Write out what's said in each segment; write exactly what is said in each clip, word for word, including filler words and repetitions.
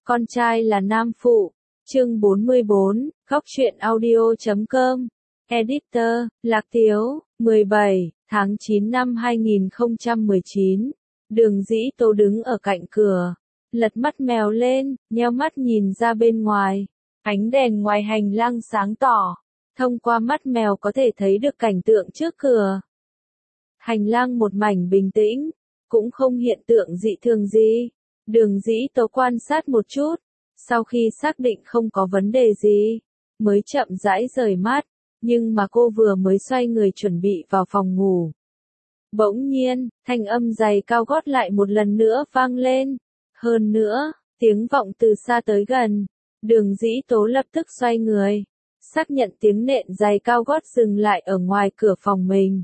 Con trai là nam phụ. Chương bốn mươi bốn, góc truyện audio chấm com. Editor, Lạc Tiếu, mười bảy, tháng chín năm hai nghìn không trăm mười chín. Đường Dĩ Tố đứng ở cạnh cửa, lật mắt mèo lên, nheo mắt nhìn ra bên ngoài. Ánh đèn ngoài hành lang sáng tỏ, thông qua mắt mèo có thể thấy được cảnh tượng trước cửa. Hành lang một mảnh bình tĩnh, cũng không hiện tượng dị thường gì. Đường Dĩ Tố quan sát một chút, sau khi xác định không có vấn đề gì, mới chậm rãi rời mắt, nhưng mà cô vừa mới xoay người chuẩn bị vào phòng ngủ. Bỗng nhiên, thanh âm giày cao gót lại một lần nữa vang lên. Hơn nữa, tiếng vọng từ xa tới gần. Đường Dĩ Tố lập tức xoay người, xác nhận tiếng nện giày cao gót dừng lại ở ngoài cửa phòng mình.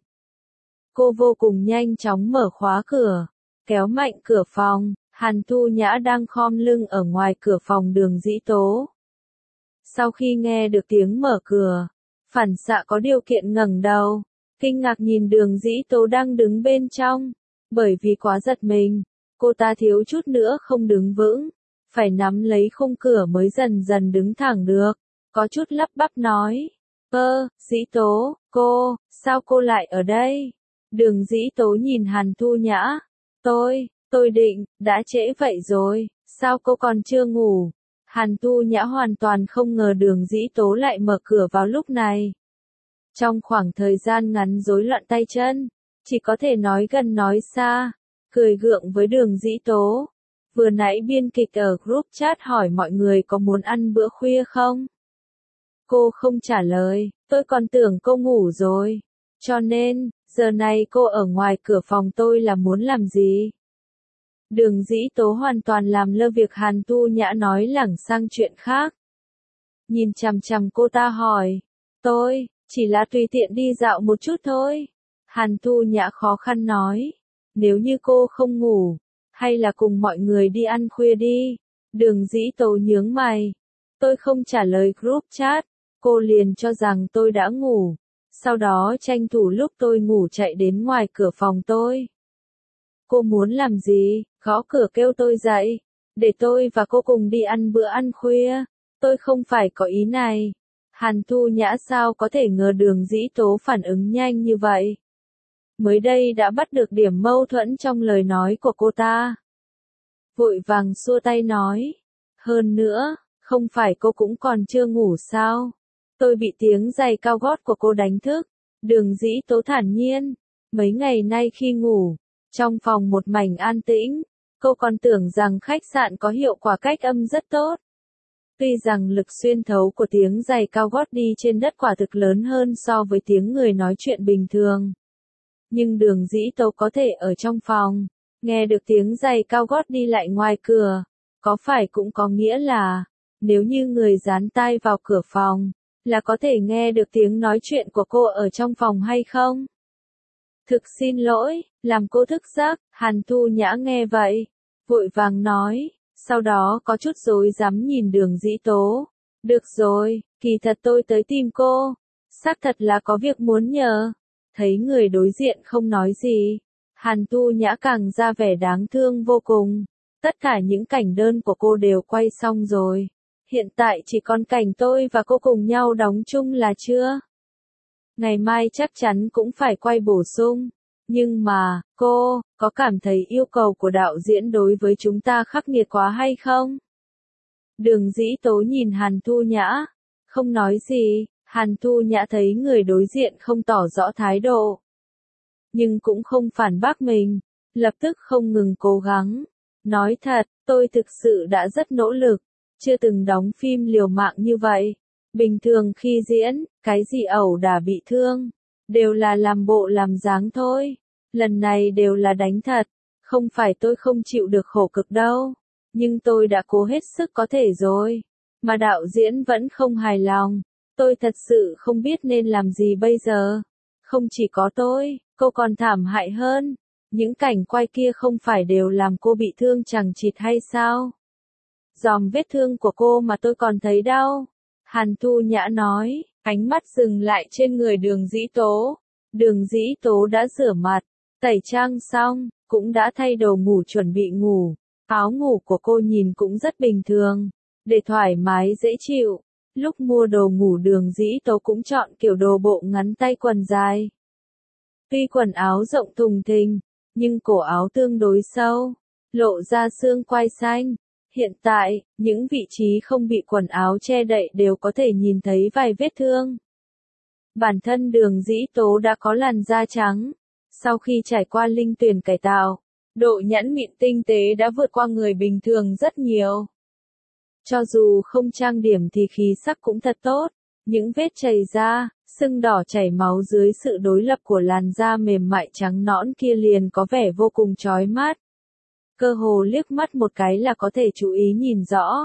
Cô vô cùng nhanh chóng mở khóa cửa, kéo mạnh cửa phòng. Hàn Thu Nhã đang khom lưng ở ngoài cửa phòng Đường Dĩ Tố. Sau khi nghe được tiếng mở cửa, phản xạ có điều kiện ngẩng đầu, kinh ngạc nhìn Đường Dĩ Tố đang đứng bên trong. Bởi vì quá giật mình, cô ta thiếu chút nữa không đứng vững, phải nắm lấy khung cửa mới dần dần đứng thẳng được, có chút lắp bắp nói: "Ơ, Dĩ Tố, cô, sao cô lại ở đây?" Đường Dĩ Tố nhìn Hàn Thu Nhã: "Tôi, tôi định, đã trễ vậy rồi, sao cô còn chưa ngủ?" Hàn Thu Nhã hoàn toàn không ngờ Đường Dĩ Tố lại mở cửa vào lúc này. Trong khoảng thời gian ngắn rối loạn tay chân, chỉ có thể nói gần nói xa, cười gượng với Đường Dĩ Tố. Vừa nãy biên kịch ở group chat hỏi mọi người có muốn ăn bữa khuya không? Cô không trả lời, tôi còn tưởng cô ngủ rồi. Cho nên, giờ này cô ở ngoài cửa phòng tôi là muốn làm gì? Đường Dĩ Tố hoàn toàn làm lơ việc Hàn Thu Nhã nói lảng sang chuyện khác. Nhìn chằm chằm cô ta hỏi: "Tôi, chỉ là tùy tiện đi dạo một chút thôi." Hàn Thu Nhã khó khăn nói: "Nếu như cô không ngủ, hay là cùng mọi người đi ăn khuya đi." Đường Dĩ Tố nhướng mày: "Tôi không trả lời group chat, cô liền cho rằng tôi đã ngủ, sau đó tranh thủ lúc tôi ngủ chạy đến ngoài cửa phòng tôi. Cô muốn làm gì? Gõ cửa kêu tôi dậy, để tôi và cô cùng đi ăn bữa ăn khuya. Tôi không phải có ý này." Hàn Thu Nhã sao có thể ngờ Đường Dĩ Tố phản ứng nhanh như vậy. Mới đây đã bắt được điểm mâu thuẫn trong lời nói của cô ta. Vội vàng xua tay nói: "Hơn nữa, không phải cô cũng còn chưa ngủ sao? Tôi bị tiếng giày cao gót của cô đánh thức." Đường Dĩ Tố thản nhiên: "Mấy ngày nay khi ngủ, trong phòng một mảnh an tĩnh, cô còn tưởng rằng khách sạn có hiệu quả cách âm rất tốt." Tuy rằng lực xuyên thấu của tiếng giày cao gót đi trên đất quả thực lớn hơn so với tiếng người nói chuyện bình thường. Nhưng Đường Dĩ Tố có thể ở trong phòng, nghe được tiếng giày cao gót đi lại ngoài cửa, có phải cũng có nghĩa là, nếu như người dán tai vào cửa phòng, là có thể nghe được tiếng nói chuyện của cô ở trong phòng hay không? "Thực xin lỗi, làm cô thức giấc." Hàn Thu Nhã nghe vậy, vội vàng nói, sau đó có chút rối rắm nhìn Đường Dĩ Tố: "Được rồi, kỳ thật tôi tới tìm cô, xác thật là có việc muốn nhờ." Thấy người đối diện không nói gì, Hàn Thu Nhã càng ra vẻ đáng thương vô cùng. Tất cả những cảnh đơn của cô đều quay xong rồi, hiện tại chỉ còn cảnh tôi và cô cùng nhau đóng chung là chưa? Ngày mai chắc chắn cũng phải quay bổ sung. Nhưng mà, cô, có cảm thấy yêu cầu của đạo diễn đối với chúng ta khắc nghiệt quá hay không?" Đường Dĩ Tố nhìn Hàn Thu Nhã, không nói gì. Hàn Thu Nhã thấy người đối diện không tỏ rõ thái độ, nhưng cũng không phản bác mình, lập tức không ngừng cố gắng. "Nói thật, tôi thực sự đã rất nỗ lực, chưa từng đóng phim liều mạng như vậy. Bình thường khi diễn, cái gì ẩu đả bị thương, đều là làm bộ làm dáng thôi. Lần này đều là đánh thật, không phải tôi không chịu được khổ cực đâu. Nhưng tôi đã cố hết sức có thể rồi, mà đạo diễn vẫn không hài lòng. Tôi thật sự không biết nên làm gì bây giờ. Không chỉ có tôi, cô còn thảm hại hơn. Những cảnh quay kia không phải đều làm cô bị thương chằng chịt hay sao? Dòm vết thương của cô mà tôi còn thấy đau." Hàn Thu Nhã nói, ánh mắt dừng lại trên người Đường Dĩ Tố. Đường Dĩ Tố đã rửa mặt, tẩy trang xong, cũng đã thay đồ ngủ chuẩn bị ngủ. Áo ngủ của cô nhìn cũng rất bình thường, để thoải mái dễ chịu. Lúc mua đồ ngủ Đường Dĩ Tố cũng chọn kiểu đồ bộ ngắn tay quần dài. Tuy quần áo rộng thùng thình, nhưng cổ áo tương đối sâu, lộ ra xương quai xanh. Hiện tại, những vị trí không bị quần áo che đậy đều có thể nhìn thấy vài vết thương. Bản thân Đường Dĩ Tố đã có làn da trắng. Sau khi trải qua linh tuyển cải tạo, độ nhẵn mịn tinh tế đã vượt qua người bình thường rất nhiều. Cho dù không trang điểm thì khí sắc cũng thật tốt. Những vết chảy da, sưng đỏ chảy máu dưới sự đối lập của làn da mềm mại trắng nõn kia liền có vẻ vô cùng chói mắt. Cơ hồ liếc mắt một cái là có thể chú ý nhìn rõ.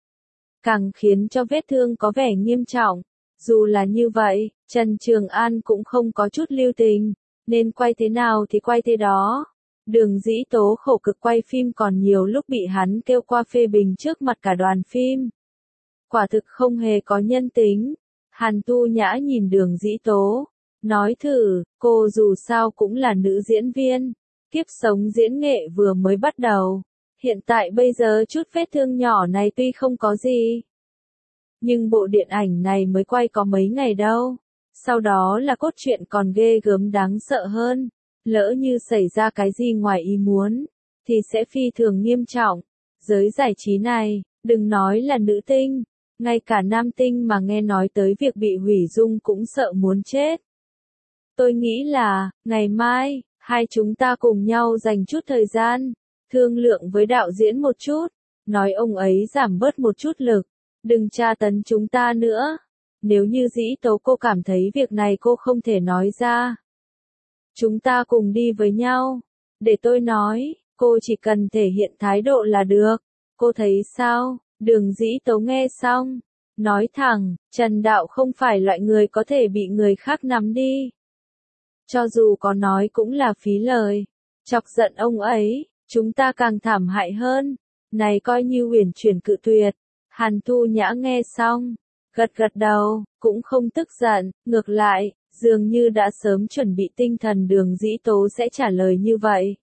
Càng khiến cho vết thương có vẻ nghiêm trọng. Dù là như vậy, Trần Trường An cũng không có chút lưu tình, nên quay thế nào thì quay thế đó. Đường Dĩ Tố khổ cực quay phim còn nhiều lúc bị hắn kêu qua phê bình trước mặt cả đoàn phim. Quả thực không hề có nhân tính. Hàn Tu Nhã nhìn Đường Dĩ Tố, nói thử, cô dù sao cũng là nữ diễn viên, kiếp sống diễn nghệ vừa mới bắt đầu. Hiện tại bây giờ chút vết thương nhỏ này tuy không có gì, nhưng bộ điện ảnh này mới quay có mấy ngày đâu. Sau đó là cốt truyện còn ghê gớm đáng sợ hơn. Lỡ như xảy ra cái gì ngoài ý muốn, thì sẽ phi thường nghiêm trọng. Giới giải trí này, đừng nói là nữ tinh, ngay cả nam tinh mà nghe nói tới việc bị hủy dung cũng sợ muốn chết. Tôi nghĩ là, ngày mai, hai chúng ta cùng nhau dành chút thời gian, thương lượng với đạo diễn một chút, nói ông ấy giảm bớt một chút lực, đừng tra tấn chúng ta nữa. Nếu như Dĩ Tố cô cảm thấy việc này cô không thể nói ra, chúng ta cùng đi với nhau. Để tôi nói, cô chỉ cần thể hiện thái độ là được. Cô thấy sao? Đường Dĩ Tố nghe xong, nói thẳng, Trần Đạo không phải loại người có thể bị người khác nắm đi. Cho dù có nói cũng là phí lời. Chọc giận ông ấy, chúng ta càng thảm hại hơn. Này coi như uyển chuyển cự tuyệt. Hàn Tu Nhã nghe xong, gật gật đầu, cũng không tức giận, ngược lại, dường như đã sớm chuẩn bị tinh thần Đường Dĩ Tố sẽ trả lời như vậy.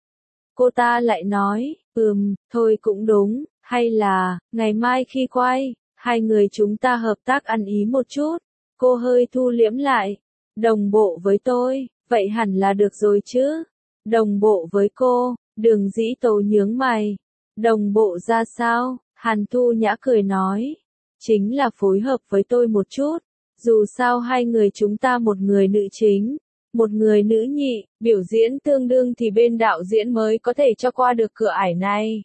Cô ta lại nói, ừm, thôi cũng đúng, hay là, ngày mai khi quay, hai người chúng ta hợp tác ăn ý một chút. Cô hơi thu liễm lại, đồng bộ với tôi, vậy hẳn là được rồi chứ. Đồng bộ với cô, Đường Dĩ Tố nhướng mày. Đồng bộ ra sao? Hàn Tu Nhã cười nói, chính là phối hợp với tôi một chút. Dù sao hai người chúng ta một người nữ chính, một người nữ nhị, biểu diễn tương đương thì bên đạo diễn mới có thể cho qua được cửa ải này.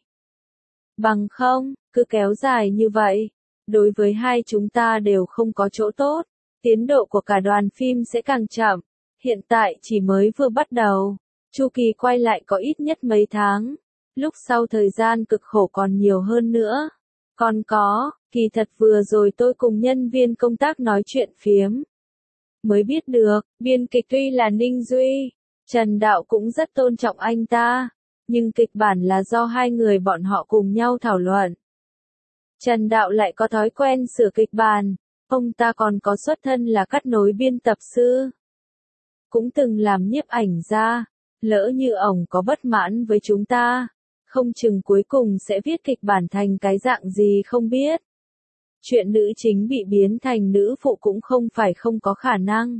Bằng không, cứ kéo dài như vậy, đối với hai chúng ta đều không có chỗ tốt, tiến độ của cả đoàn phim sẽ càng chậm. Hiện tại chỉ mới vừa bắt đầu, chu kỳ quay lại có ít nhất mấy tháng, lúc sau thời gian cực khổ còn nhiều hơn nữa. Còn có, kỳ thật vừa rồi tôi cùng nhân viên công tác nói chuyện phiếm, mới biết được, biên kịch tuy là Ninh Duy, Trần Đạo cũng rất tôn trọng anh ta, nhưng kịch bản là do hai người bọn họ cùng nhau thảo luận. Trần Đạo lại có thói quen sửa kịch bản, ông ta còn có xuất thân là cắt nối biên tập sư, cũng từng làm nhiếp ảnh gia, lỡ như ổng có bất mãn với chúng ta, không chừng cuối cùng sẽ viết kịch bản thành cái dạng gì không biết. Chuyện nữ chính bị biến thành nữ phụ cũng không phải không có khả năng.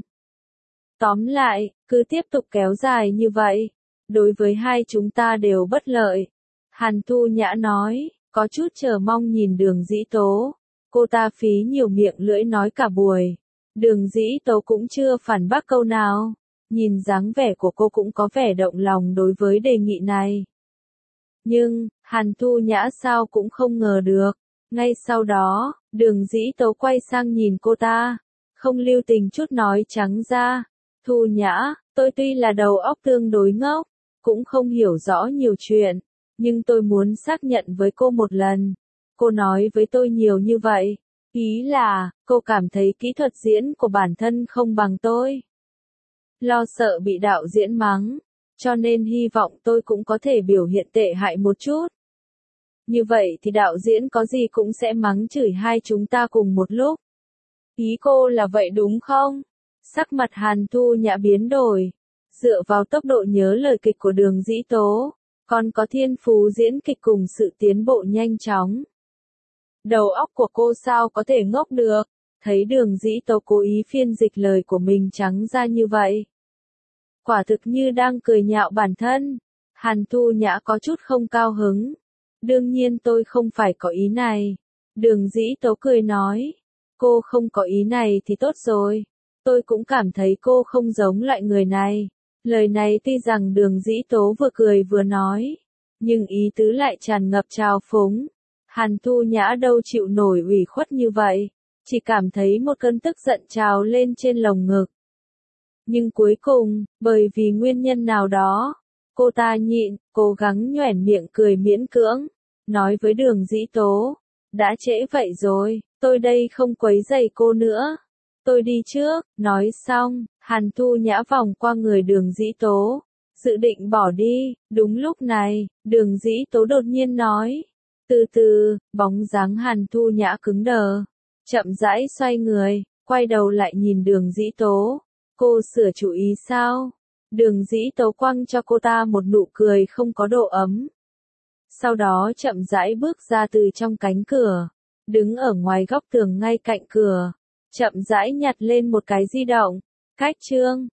Tóm lại, cứ tiếp tục kéo dài như vậy, đối với hai chúng ta đều bất lợi. Hàn Tu Nhã nói, có chút chờ mong nhìn Đường Dĩ Tố. Cô ta phí nhiều miệng lưỡi nói cả buổi. Đường Dĩ Tố cũng chưa phản bác câu nào. Nhìn dáng vẻ của cô cũng có vẻ động lòng đối với đề nghị này. Nhưng, Hàn Tu Nhã sao cũng không ngờ được. Ngay sau đó, Đường Dĩ Tố quay sang nhìn cô ta, không lưu tình chút nói trắng ra. Thu Nhã, tôi tuy là đầu óc tương đối ngốc, cũng không hiểu rõ nhiều chuyện, nhưng tôi muốn xác nhận với cô một lần. Cô nói với tôi nhiều như vậy, ý là, cô cảm thấy kỹ thuật diễn của bản thân không bằng tôi. Lo sợ bị đạo diễn mắng, cho nên hy vọng tôi cũng có thể biểu hiện tệ hại một chút. Như vậy thì đạo diễn có gì cũng sẽ mắng chửi hai chúng ta cùng một lúc. Ý cô là vậy đúng không? Sắc mặt Hàn Tu Nhã biến đổi. Dựa vào tốc độ nhớ lời kịch của Đường Dĩ Tố, còn có thiên phú diễn kịch cùng sự tiến bộ nhanh chóng. Đầu óc của cô sao có thể ngốc được, thấy Đường Dĩ Tố cố ý phiên dịch lời của mình trắng ra như vậy. Quả thực như đang cười nhạo bản thân. Hàn Thu Nhã có chút không cao hứng. Đương nhiên tôi không phải có ý này. Đường Dĩ Tố cười nói. Cô không có ý này thì tốt rồi. Tôi cũng cảm thấy cô không giống loại người này. Lời này tuy rằng Đường Dĩ Tố vừa cười vừa nói, nhưng ý tứ lại tràn ngập trào phúng. Hàn Thu Nhã đâu chịu nổi ủy khuất như vậy, chỉ cảm thấy một cơn tức giận trào lên trên lồng ngực. Nhưng cuối cùng, bởi vì nguyên nhân nào đó, cô ta nhịn, cố gắng nhoẻn miệng cười miễn cưỡng, nói với Đường Dĩ Tố, đã trễ vậy rồi, tôi đây không quấy rầy cô nữa. Tôi đi trước, nói xong, Hàn Thu Nhã vòng qua người Đường Dĩ Tố, dự định bỏ đi. Đúng lúc này, Đường Dĩ Tố đột nhiên nói, từ từ, bóng dáng Hàn Thu Nhã cứng đờ, chậm rãi xoay người, quay đầu lại nhìn Đường Dĩ Tố, cô sửa chủ ý sao? Đường Dĩ Tố quăng cho cô ta một nụ cười không có độ ấm. Sau đó chậm rãi bước ra từ trong cánh cửa, đứng ở ngoài góc tường ngay cạnh cửa, chậm rãi nhặt lên một cái di động. Cách chương